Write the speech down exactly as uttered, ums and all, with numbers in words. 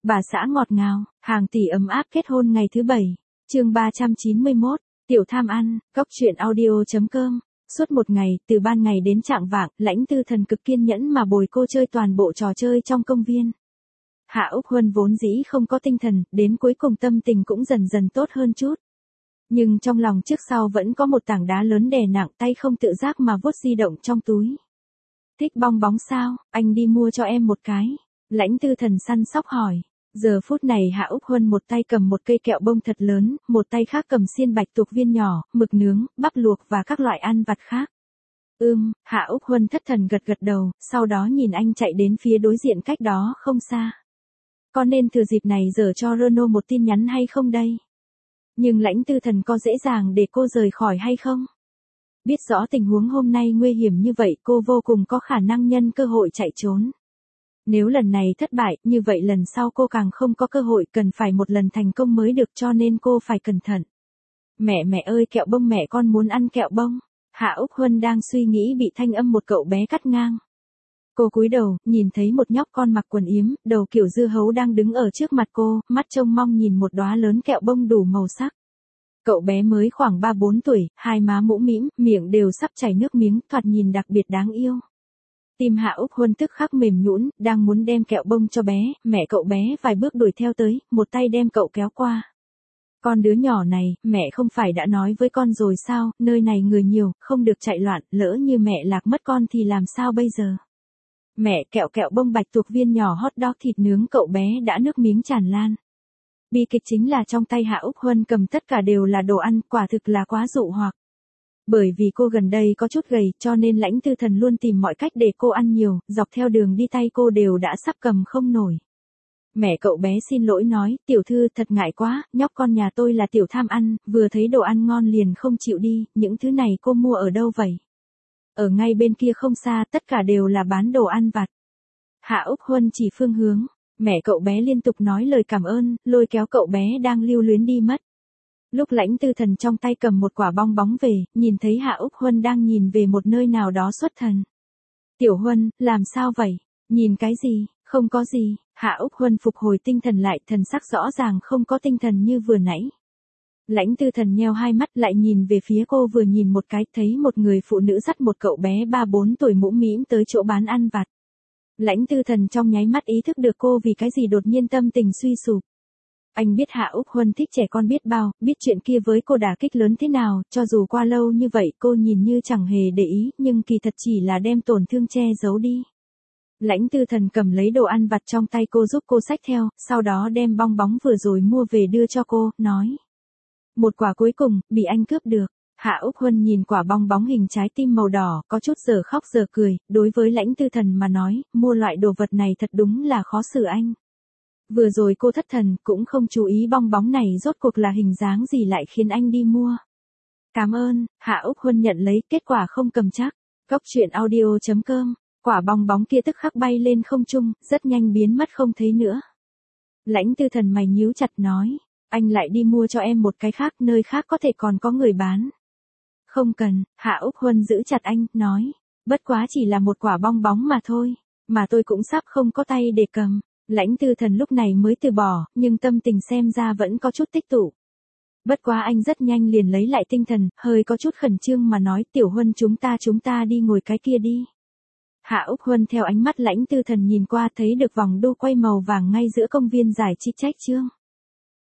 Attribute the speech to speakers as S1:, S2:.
S1: Bà xã ngọt ngào, hàng tỷ ấm áp kết hôn ngày thứ bảy. Chương ba trăm chín mươi mốt, Tiểu tham ăn, góc truyện audio chấm com. Suốt một ngày, từ ban ngày đến trạng vạng, Lãnh Tư Thần cực kiên nhẫn mà bồi cô chơi toàn bộ trò chơi trong công viên. Hạ Úc Huân vốn dĩ không có tinh thần, đến cuối cùng tâm tình cũng dần dần tốt hơn chút. Nhưng trong lòng trước sau vẫn có một tảng đá lớn đè nặng, tay không tự giác mà vuốt di động trong túi. Thích bong bóng sao, anh đi mua cho em một cái. Lãnh Tư Thần săn sóc hỏi. Giờ phút này Hạ Úc Huân một tay cầm một cây kẹo bông thật lớn, một tay khác cầm xiên bạch tuộc viên nhỏ, mực nướng, bắp luộc và các loại ăn vặt khác. Ưm, Hạ Úc Huân thất thần gật gật đầu, sau đó nhìn anh chạy đến phía đối diện cách đó không xa. Có nên thừa dịp này giở cho Renault một tin nhắn hay không đây? Nhưng Lãnh Tư Thần có dễ dàng để cô rời khỏi hay không? Biết rõ tình huống hôm nay nguy hiểm như vậy, cô vô cùng có khả năng nhân cơ hội chạy trốn. Nếu lần này thất bại, như vậy lần sau cô càng không có cơ hội, cần phải một lần thành công mới được, cho nên cô phải cẩn thận. Mẹ mẹ ơi, kẹo bông, mẹ con muốn ăn kẹo bông. Hạ Úc Huân đang suy nghĩ bị thanh âm một cậu bé cắt ngang. Cô cúi đầu, nhìn thấy một nhóc con mặc quần yếm, đầu kiểu dưa hấu đang đứng ở trước mặt cô, mắt trông mong nhìn một đóa lớn kẹo bông đủ màu sắc. Cậu bé mới khoảng ba bốn tuổi, hai má mũm mĩm, miệng đều sắp chảy nước miếng, thoạt nhìn đặc biệt đáng yêu. Tim Hạ Úc Huân tức khắc mềm nhũn, đang muốn đem kẹo bông cho bé, mẹ cậu bé vài bước đuổi theo tới, một tay đem cậu kéo qua. Con đứa nhỏ này, mẹ không phải đã nói với con rồi sao, nơi này người nhiều, không được chạy loạn, lỡ như mẹ lạc mất con thì làm sao bây giờ? Mẹ, kẹo kẹo bông bạch tuộc viên nhỏ, hot dog, thịt nướng, cậu bé đã nước miếng tràn lan. Bi kịch chính là trong tay Hạ Úc Huân cầm tất cả đều là đồ ăn, quả thực là quá dụ hoặc. Bởi vì cô gần đây có chút gầy, cho nên Lãnh Tư Thần luôn tìm mọi cách để cô ăn nhiều, dọc theo đường đi tay cô đều đã sắp cầm không nổi. Mẹ cậu bé xin lỗi nói, tiểu thư thật ngại quá, nhóc con nhà tôi là tiểu tham ăn, vừa thấy đồ ăn ngon liền không chịu đi, những thứ này cô mua ở đâu vậy? Ở ngay bên kia không xa, tất cả đều là bán đồ ăn vặt. Hạ Úc Huân chỉ phương hướng, mẹ cậu bé liên tục nói lời cảm ơn, lôi kéo cậu bé đang lưu luyến đi mất. Lúc Lãnh Tư Thần trong tay cầm một quả bong bóng về, nhìn thấy Hạ Úc Huân đang nhìn về một nơi nào đó xuất thần. Tiểu Huân, làm sao vậy? Nhìn cái gì? Không có gì. Hạ Úc Huân phục hồi tinh thần lại, thần sắc rõ ràng không có tinh thần như vừa nãy. Lãnh Tư Thần nheo hai mắt lại nhìn về phía cô, vừa nhìn một cái, thấy một người phụ nữ dắt một cậu bé ba bốn tuổi mũm mĩm tới chỗ bán ăn vặt. Lãnh Tư Thần trong nháy mắt ý thức được cô vì cái gì đột nhiên tâm tình suy sụp. Anh biết Hạ Úc Huân thích trẻ con biết bao, biết chuyện kia với cô đả kích lớn thế nào, cho dù qua lâu như vậy cô nhìn như chẳng hề để ý, nhưng kỳ thật chỉ là đem tổn thương che giấu đi. Lãnh Tư Thần cầm lấy đồ ăn vặt trong tay cô giúp cô xách theo, sau đó đem bong bóng vừa rồi mua về đưa cho cô, nói. Một quả cuối cùng, bị anh cướp được. Hạ Úc Huân nhìn quả bong bóng hình trái tim màu đỏ, có chút giờ khóc giờ cười, đối với Lãnh Tư Thần mà nói, mua loại đồ vật này thật đúng là khó xử anh. Vừa rồi cô thất thần, cũng không chú ý bong bóng này rốt cuộc là hình dáng gì lại khiến anh đi mua. Cảm ơn, Hạ Úc Huân nhận lấy, kết quả không cầm chắc. Góc truyện audio chấm com, quả bong bóng kia tức khắc bay lên không trung, rất nhanh biến mất không thấy nữa. Lãnh Tư Thần mày nhíu chặt nói, anh lại đi mua cho em một cái khác, nơi khác có thể còn có người bán. Không cần, Hạ Úc Huân giữ chặt anh, nói, bất quá chỉ là một quả bong bóng mà thôi, mà tôi cũng sắp không có tay để cầm. Lãnh Tư Thần lúc này mới từ bỏ, nhưng tâm tình xem ra vẫn có chút tích tụ. Bất quá anh rất nhanh liền lấy lại tinh thần, hơi có chút khẩn trương mà nói, Tiểu Huân, chúng ta chúng ta đi ngồi cái kia đi. Hạ Úc Huân theo ánh mắt Lãnh Tư Thần nhìn qua thấy được vòng đu quay màu vàng ngay giữa công viên giải trí trách chương.